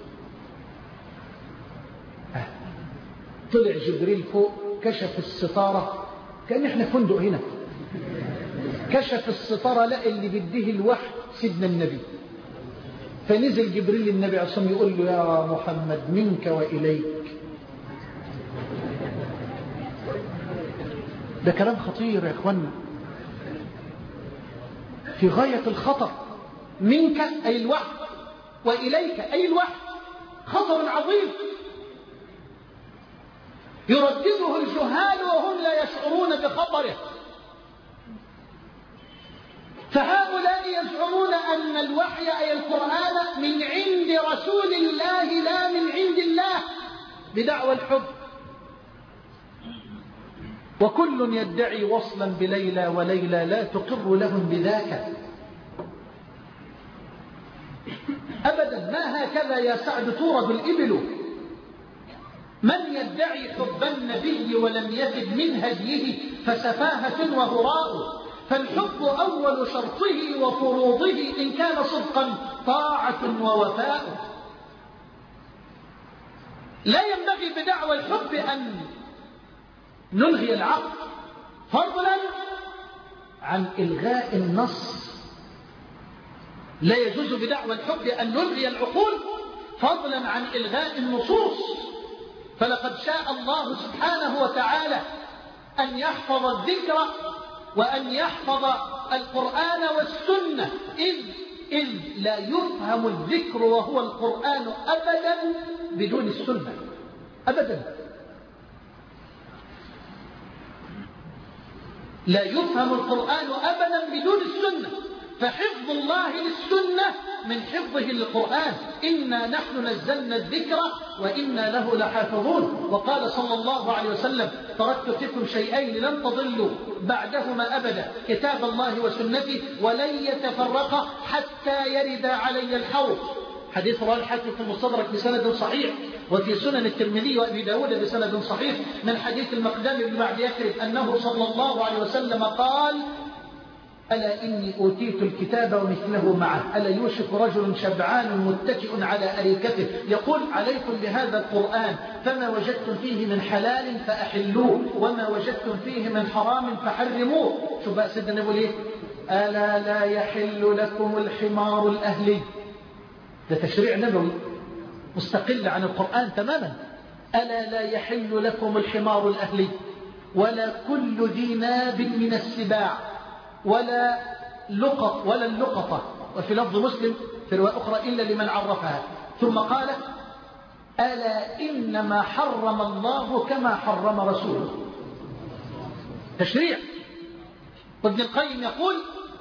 طلع جبريل فوق كشف الستارة كأن احنا فندق هنا، كشف الستارة لقى اللي بيديه الوحي سيدنا النبي. فنزل جبريل النبي عصام يقول له يا محمد منك وإليك. ده كلام خطير يا اخوانا في غاية الخطر. منك أي الوحي وإليك أي الوحي، خطر عظيم يردده الجهال وهم لا يشعرون بخطره. فهؤلاء يزعمون أن الوحي أي القرآن من عند رسول الله لا من عند الله بدعوى الحب. وكل يدعي وصلا بليلى وليلى لا تقر لهم بذاك أبدا. ما هكذا يا سعد تورد الإبل. من يدعي حب النبي ولم يزد من هديه فسفاهة وهراء. فالحب أول شرطه وفروضه إن كان صدقا طاعة ووفاء. لا ينبغي بدعوى الحب أن نلغي العقل فضلا عن إلغاء النص. لا يجوز بدعوى الحب أن نلغي العقول فضلا عن إلغاء النصوص. فلقد شاء الله سبحانه وتعالى أن يحفظ الذكر وأن يحفظ القرآن والسنة إذ, إذ لا يفهم الذكر وهو القرآن أبدا بدون السنة أبدا. لا يفهم القرآن أبدا بدون السنة. فحفظ الله للسنة من حفظه للقرآن. إنا نحن نزلنا الذكر وإنا له لحافظون. وقال صلى الله عليه وسلم تركت فيكم شيئين لن تضلوا بعدهما أبدا كتاب الله وسنتي ولن يتفرقا حتى يرد علي الحوض. حديث رواه الحاكم في المستدرك بسند صحيح وفي سنن الترمذي وأبي داود بسند صحيح من حديث المقدام بن معد يكرب أنه صلى الله عليه وسلم قال ألا إني أوتيت الكتاب ومثله معه ألا يوشك رجل شبعان متكئ على أريكته يقول عليكم بهذا القرآن فما وجدتم فيه من حلال فأحلوه وما وجدتم فيه من حرام فحرموه. شو بقى سيدنا نقول إيه؟ ألا لا يحل لكم الحمار الأهلي. ده تشريع نبوي مستقل عن القرآن تماما. ألا لا يحل لكم الحمار الأهلي ولا كل ذي ناب من السباع ولا لقط ولا اللقطة. وفي لفظ مسلم في رواية أخرى إلا لمن عرفها. ثم قال ألا إنما حرم الله كما حرم رسوله. تشريع. وابن القيم يقول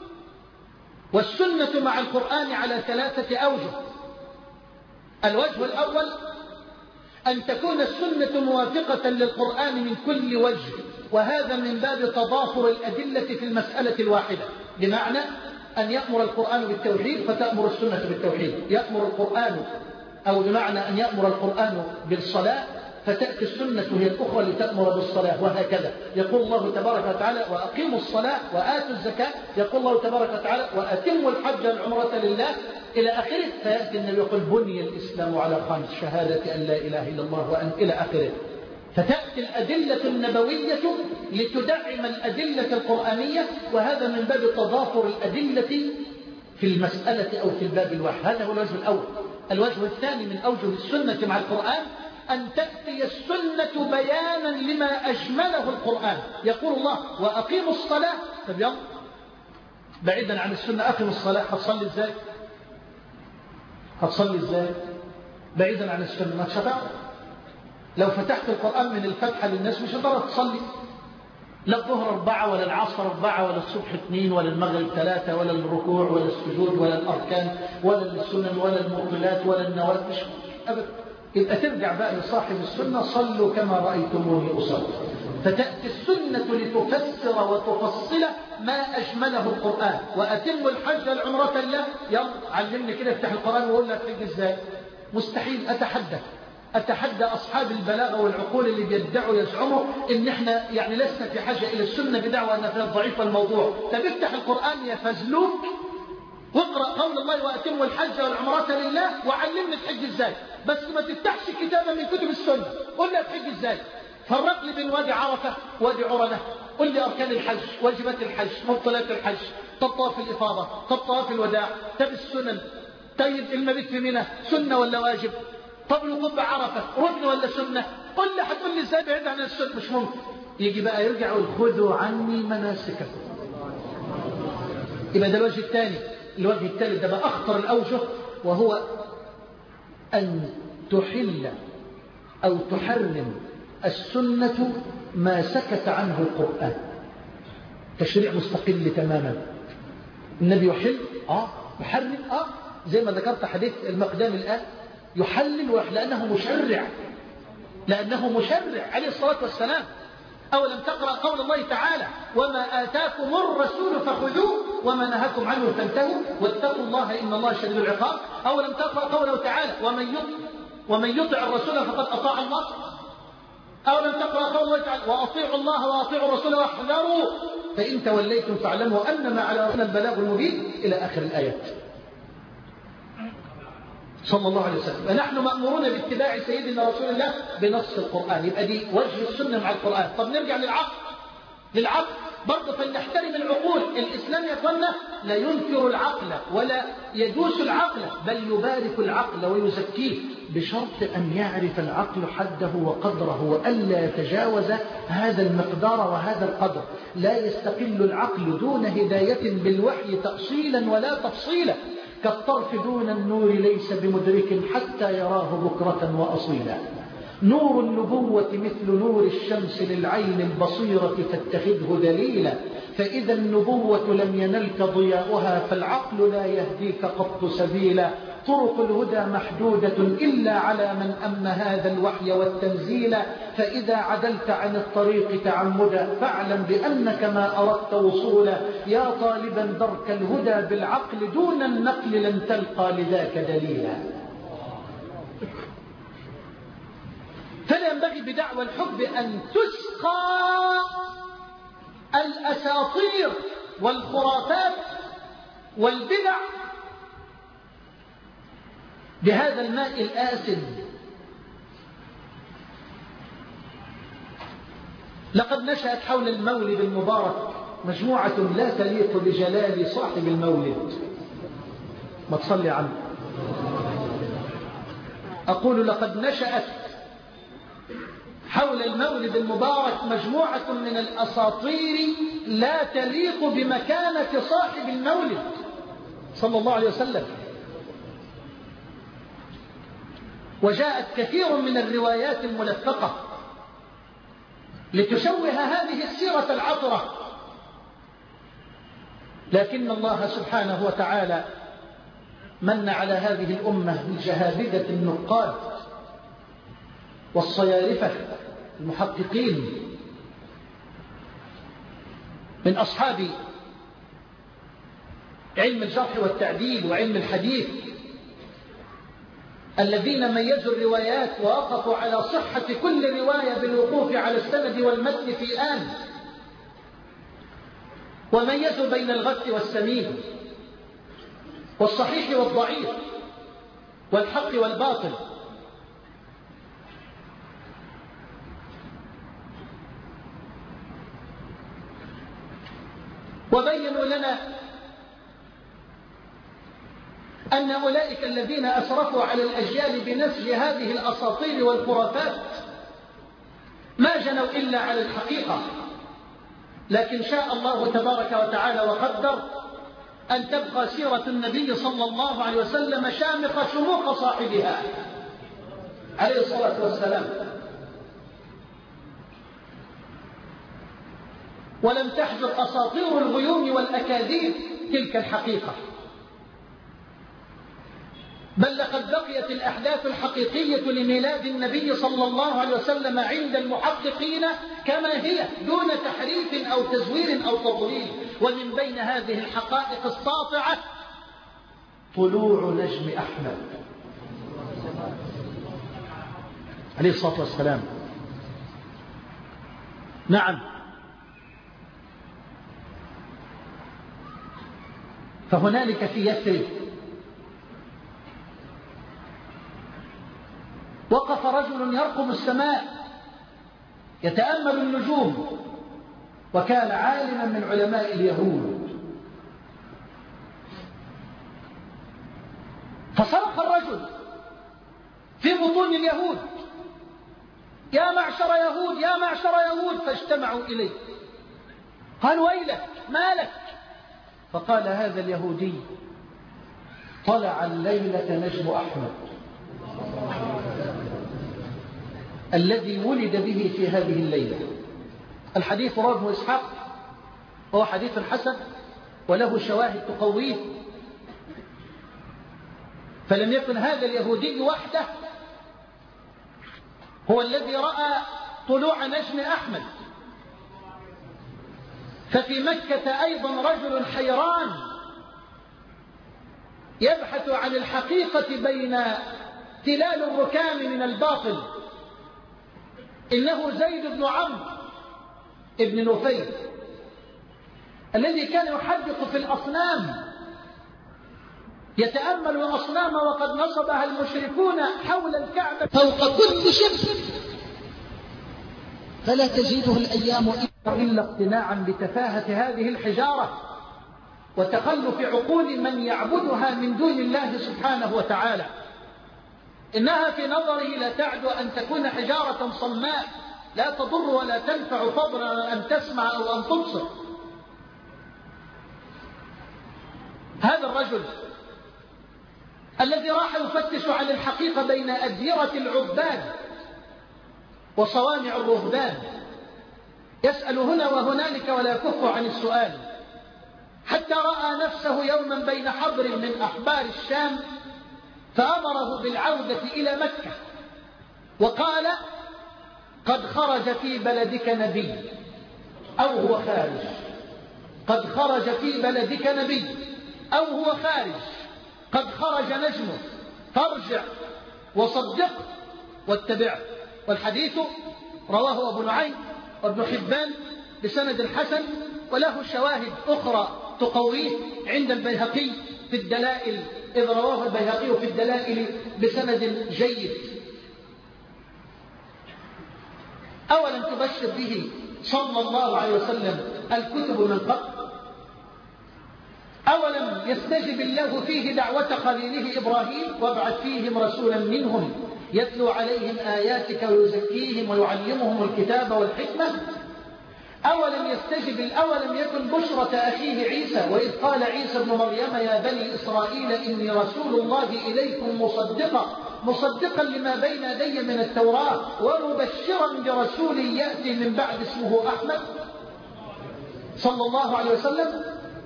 والسنة مع القرآن على ثلاثة أوجه. الوجه الأول أن تكون السنة موافقة للقرآن من كل وجه وهذا من باب تضافر الأدلة في المسألة الواحدة. بمعنى أن يأمر القرآن بالتوحيد فتأمر السنة بالتوحيد. يأمر القرآن أو بمعنى أن يأمر القرآن بالصلاة فتأتي السنة هي الأخرى لتأمر بالصلاة، وهكذا. يقول الله تبارك وتعالى وأقيموا الصلاة وآتوا الزكاة، يقول الله تبارك وتعالى وأتموا الحج والعمرة لله إلى آخره. فيأتي النبي يقول بني الإسلام على خمس: شهادة أن لا إله إلا الله وأن إلى آخره. فتأتي الأدلة النبوية لتدعم الأدلة القرآنية، وهذا من باب تضافر الأدلة في المسألة أو في الباب الواحد. هذا هو الوجه الأول. الوجه الثاني من أوجه السنة مع القرآن أن تأتي السنة بيانا لما أجمله القرآن. يقول الله وأقيموا الصلاة. طب يلا بعيدا عن السنة، أقيموا الصلاة، هتصلي إزاي؟ هتصلي إزاي بعيدا عن السنة؟ ما تشتغل. لو فتحت القرآن من الفتحة للناس مش هتقدر تصلي، لا الظهر أربعة ولا العصر أربعة ولا الصبح اثنين ولا المغرب ثلاثة ولا الركوع ولا السجود ولا الأركان ولا السنن ولا المقبلات ولا النوافل، مش أبدا. يبقى ترجع بقى لصاحب السنة: صلوا كما رأيتموني أصلي. فتأتي السنة لتفسر وتفصل ما أجمله القرآن. وأتموا الحج والعمرة لله. يلا علمني كده، افتح القرآن وقول لك تيجي ازاي. مستحيل. أتحدى أتحدى أصحاب البلاغة والعقول اللي بيدعوا يزعموا إن إحنا يعني لسنا في حاجة إلى السنة بدعوة أن فيها ضعيف الموضوع. طب افتح القرآن يا فزلوك واقرأ قول الله وأتموا الحج والعمرة لله وعلمني تحج إزاي. بس ما تفتحش كتابا من كتب السنة قول لي تحج إزاي. فرق لي بين وادي عرفة وادي عرنة. قل لي أركان الحج، واجبات الحج، مبطلات الحج، طب طواف الإفاضة، طب طواف الوداع، طب السنن. طيب المبيت في منى سنة ولا واجب؟ طب الوقوف بعرفة ركن ولا سنة؟ قل لي. هتقول لي ازاي بعيد عن السنة؟ مش ممكن. يجي بقى يرجع خذوا عني مناسككم. يبقى ده الوجه الثاني. الوجه الثالث ده بقى أخطر الأوجه، وهو أن تحل أو تحرم السنة ما سكت عنه القرآن. تشريع مستقل تماما. النبي يحل آه يحرم آه زي ما ذكرت حديث المقدام الآن، يحلل لأنه مشرع، لأنه مشرع عليه الصلاة والسلام. أولم تقرأ قول الله تعالى وما آتاكم الرسول فخذوه وما نهاكم عنه فانتهوا واتقوا الله إن الله شديد العقاب. أولم تقرأ قوله تعالى ومن يطع ومن يطع الرسول فقد أطاع الله. أولم تقرأ قول الله تعالى وأطيعوا الله وأطيعوا الرسول واحذروا فإن توليتم فاعلموا أنما على البلاغ المبين إلى آخر الآيات. صلى الله عليه وسلم. ونحن مأمورون باتباع سيدنا رسول الله بنص القرآن. يبقى دي وجه السنة مع القرآن. طب نرجع للعقل. للعقل برضه فلنحترم العقول. الإسلام يا اخوانا لا ينكر العقل ولا يدوس العقل، بل يبارك العقل ويزكيه، بشرط أن يعرف العقل حده وقدره وألا يتجاوز هذا المقدار وهذا القدر. لا يستقل العقل دون هداية بالوحي تأصيلا ولا تفصيلا، كالطرف دون النور ليس بمدرك حتى يراه بكرة وأصيلا. نور النبوة مثل نور الشمس للعين البصيرة فاتخذه دليلا، فإذا النبوة لم ينلك ضياؤها فالعقل لا يهديك قط سبيلا. طرق الهدى محدودة إلا على من أم هذا الوحي والتنزيل، فإذا عدلت عن الطريق تعمدا فاعلم بأنك ما أردت وصولا. يا طالبا درك الهدى بالعقل دون النقل لن تلقى لذاك دليلا. فلا ينبغي بدعوى الحب أن تسقى الأساطير والخرافات والبدع بهذا الماء الآسن. لقد نشأت حول المولد المبارك مجموعة لا تليق بجلال صاحب المولد. ما تصلي عنه. أقول لقد نشأت حول المولد المبارك مجموعة من الأساطير لا تليق بمكانة صاحب المولد صلى الله عليه وسلم. وجاءت كثير من الروايات الملفقة لتشوه هذه السيرة العطرة، لكن الله سبحانه وتعالى من على هذه الأمة الجهابذة النقاد والصيارفة المحققين من أصحاب علم الجرح والتعديل وعلم الحديث الذين ميزوا الروايات ووقفوا على صحة كل رواية بالوقوف على السند والمتن في آن، وميزوا بين الغث والسمين والصحيح والضعيف والحق والباطل. وبينوا لنا أن أولئك الذين أسرفوا على الأجيال بنسج هذه الأساطير والخرافات ما جنوا إلا على الحقيقة، لكن شاء الله تبارك وتعالى وقدر أن تبقى سيرة النبي صلى الله عليه وسلم شامخة شموخ صاحبها عليه الصلاة والسلام، ولم تحجر أساطير الغيوم والأكاذيب تلك الحقيقة، بل لقد بقيت الأحداث الحقيقية لميلاد النبي صلى الله عليه وسلم عند المحققين كما هي دون تحريف أو تزوير أو تضليل. ومن بين هذه الحقائق الساطعة طلوع نجم أحمد عليه الصلاة والسلام. نعم، فهنالك في يثرب وقف رجل يرقب السماء يتأمل النجوم، وكان عالما من علماء اليهود. فصرخ الرجل في بطون اليهود: يا معشر يهود يا معشر يهود! فاجتمعوا إليه، قالوا: ويلك، ما لك؟ فقال هذا اليهودي: طلع الليلة نجم أحمد الذي ولد به في هذه الليلة. الحديث رواه ابن إسحاق، وهو حديث حسن وله شواهد تقويه. فلم يكن هذا اليهودي وحده هو الذي رأى طلوع نجم أحمد، ففي مكة أيضا رجل حيران يبحث عن الحقيقة بين تلال الركام من الباطل. إنه زيد بن عمرو ابن نفيل الذي كان يحدث في الأصنام، يتأمل الأصنام وقد نصبها المشركون حول الكعبة فوق كل شبر، فلا تزيده الأيام إلا اقتناعا بتفاهة هذه الحجارة وتخلف عقول من يعبدها من دون الله سبحانه وتعالى. إنها في نظره لا تعدو أن تكون حجارة صماء لا تضر ولا تنفع، فضلا أن تسمع أو أن تبصر. هذا الرجل الذي راح يفتش عن الحقيقة بين أديرة العباد وصوامع الرهبان يسأل هنا وهنالك ولا يكف عن السؤال، حتى رأى نفسه يوما بين حبر من أحبار الشام فأمره بالعودة إلى مكة وقال: قد خرج في بلدك نبي، أو هو خارج، قد خرج في بلدك نبي أو هو خارج، قد خرج نجمه، فارجع وصدق واتبعه. والحديث رواه أبو نعيم وابن حبان بسند حسن، وله شواهد أخرى تقويه عند البيهقي في الدلائل، إذ رواه البيهقي في الدلائل بسند جيد. أولم تبشر به صلى الله عليه وسلم الكتب من قبل؟ أولم يستجب الله فيه دعوة خليله إبراهيم: وابعث فيهم رسولا منهم يتلو عليهم آياتك ويزكيهم ويعلمهم الكتاب والحكمة؟ أولم يستجب أولم يكن بشرة أخيه عيسى وإذ قال عيسى ابن مريم: يا بني إسرائيل إني رسول الله إليكم مصدقا مصدقا لما بين يدي من التوراة ومبشرا برسول يأتي من بعد اسمه أحمد صلى الله عليه وسلم.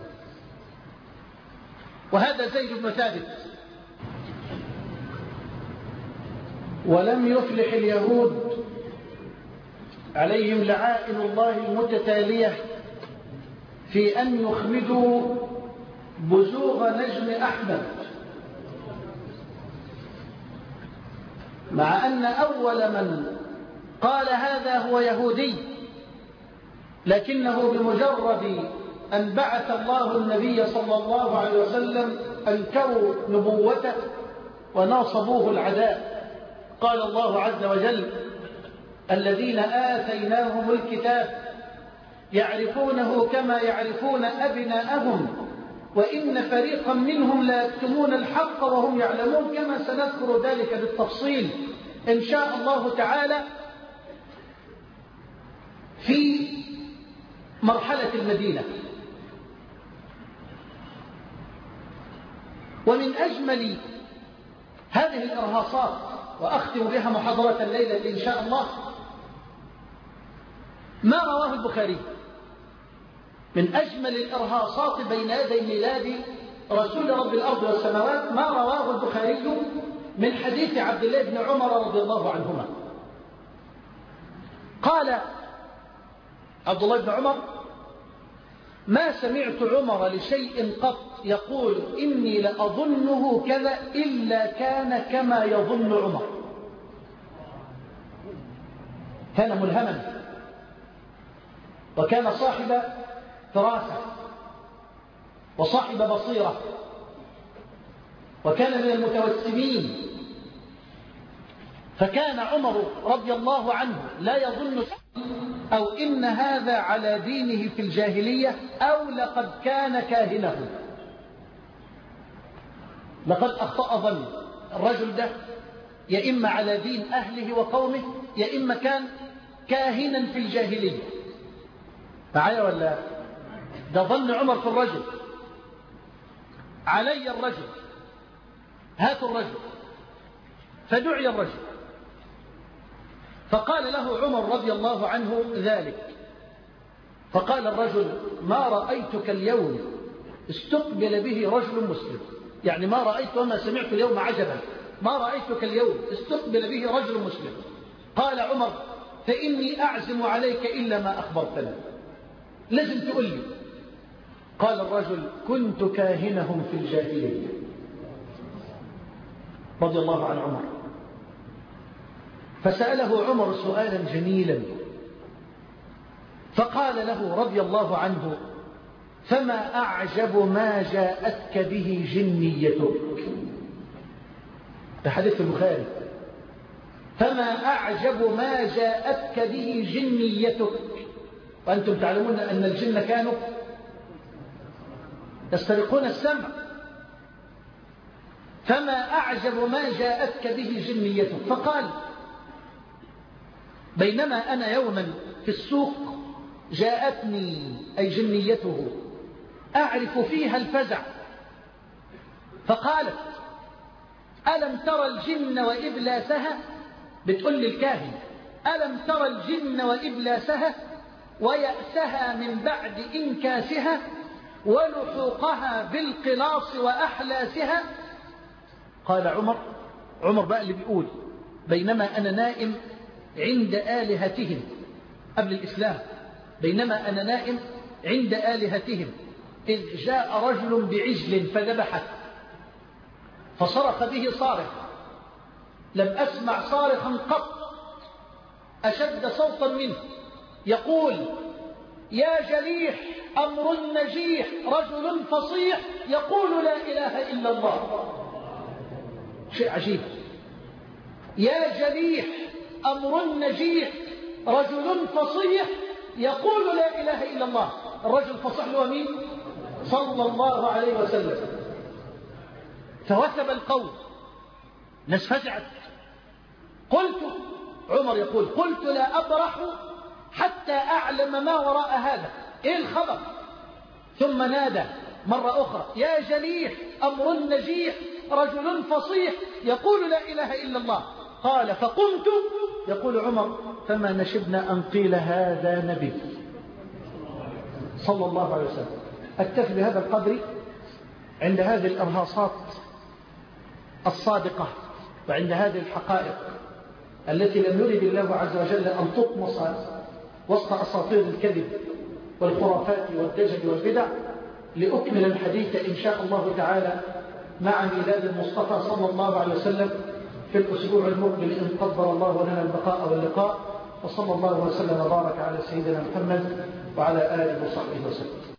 وهذا زيد بن ثابت. ولم يفلح اليهود عليهم لعائن الله المتتالية في أن يخمدوا بزوغ نجم أحمد مع أن أول من قال هذا هو يهودي، لكنه بمجرد أن بعث الله النبي صلى الله عليه وسلم أنكروا نبوته وناصبوه العداء. قال الله عز وجل: الذين آتيناهم الكتاب يعرفونه كما يعرفون أبناءهم وإن فريقا منهم لا يكتمون الحق وهم يعلمون، كما سنذكر ذلك بالتفصيل إن شاء الله تعالى في مرحلة المدينة. ومن أجمل هذه الإرهاصات، وأختم بها محاضرة الليلة إن شاء الله، ما رواه البخاري من أجمل الإرهاصات بين يدي ميلاد رسول رب الأرض والسماوات، ما رواه البخاري من حديث عبد الله بن عمر رضي الله عنهما. قال عبد الله بن عمر: ما سمعت عمر لشيء قط يقول إني لأظنه كذا إلا كان كما يظن عمر. كان ملهما، وكان صاحب فراسة وصاحب بصيرة، وكان من المتوسمين. فكان عمر رضي الله عنه لا يظن أو إن هذا على دينه في الجاهلية أو لقد كان كاهنه. لقد أخطأ ظن الرجل ده، يا إما على دين أهله وقومه، يا إما كان كاهنا في الجاهلية. معايا ولا؟ ده ظن عمر في الرجل. علي الرجل، هاتوا الرجل. فدعي الرجل، فقال له عمر رضي الله عنه ذلك. فقال الرجل: ما رأيتك اليوم استقبل به رجل مسلم، يعني ما رأيت وما سمعت اليوم عجبا، ما رأيتك اليوم استقبل به رجل مسلم. قال عمر: فإني أعزم عليك إلا ما أخبرتني، لازم تقول لي. قال الرجل: كنت كاهنهم في الجاهلية. رضي الله عن عمر. فسأله عمر سؤالا جميلا، فقال له رضي الله عنه: فما أعجب ما جاءتك به جنيتك. ده حديث البخاري. فما أعجب ما جاءتك به جنيتك. وأنتم تعلمون أن الجن كانوا يسترقون السمع. فما أعجب ما جاءتك به جنيتك. فقال: بينما أنا يوما في السوق جاءتني أي جنيته أعرف فيها الفزع، فقالت: ألم ترى الجن وإبلاسها؟ بتقول للكاهن: ألم ترى الجن وإبلاسها ويأسها من بعد إنكاسها ولحوقها بالقلاص وأحلاسها؟ قال عمر، عمر بقى اللي بيقول: بينما أنا نائم عند آلهتهم قبل الإسلام، بينما أنا نائم عند آلهتهم إذ جاء رجل بعجل فذبحه، فصرخ به صارخ، لم أسمع صارخا قط أشد صوتا منه، يقول: يا جليح أمر نجيح رجل فصيح يقول لا إله إلا الله. شيء عجيب. يا جليح أمر نجيح رجل فصيح يقول لا إله إلا الله. الرجل الفصيح هو مين؟ صلى الله عليه وسلم. فوثب القول، ناس فزعت. قلت، عمر يقول: قلت لا أبرح حتى أعلم ما وراء هذا، إيه الخبر؟ ثم نادى مرة أخرى: يا جليح أمر نجيح رجل فصيح يقول لا إله إلا الله. قال: فقمت، يقول عمر: فما نشبنا أن قيل هذا نبي صلى الله عليه وسلم. أكتفي بهذا القدر عند هذه الإرهاصات الصادقة وعند هذه الحقائق التي لم يرد الله عز وجل أن تطمس وسط أساطير الكذب والخرافات والدجل والبدع، لأكمل الحديث إن شاء الله تعالى مع ميلاد المصطفى صلى الله عليه وسلم في الأسبوع المقبل إن قدر الله لنا البقاء واللقاء. وصلى الله وسلم وبارك على سيدنا محمد وعلى آله وصحبه وسلم.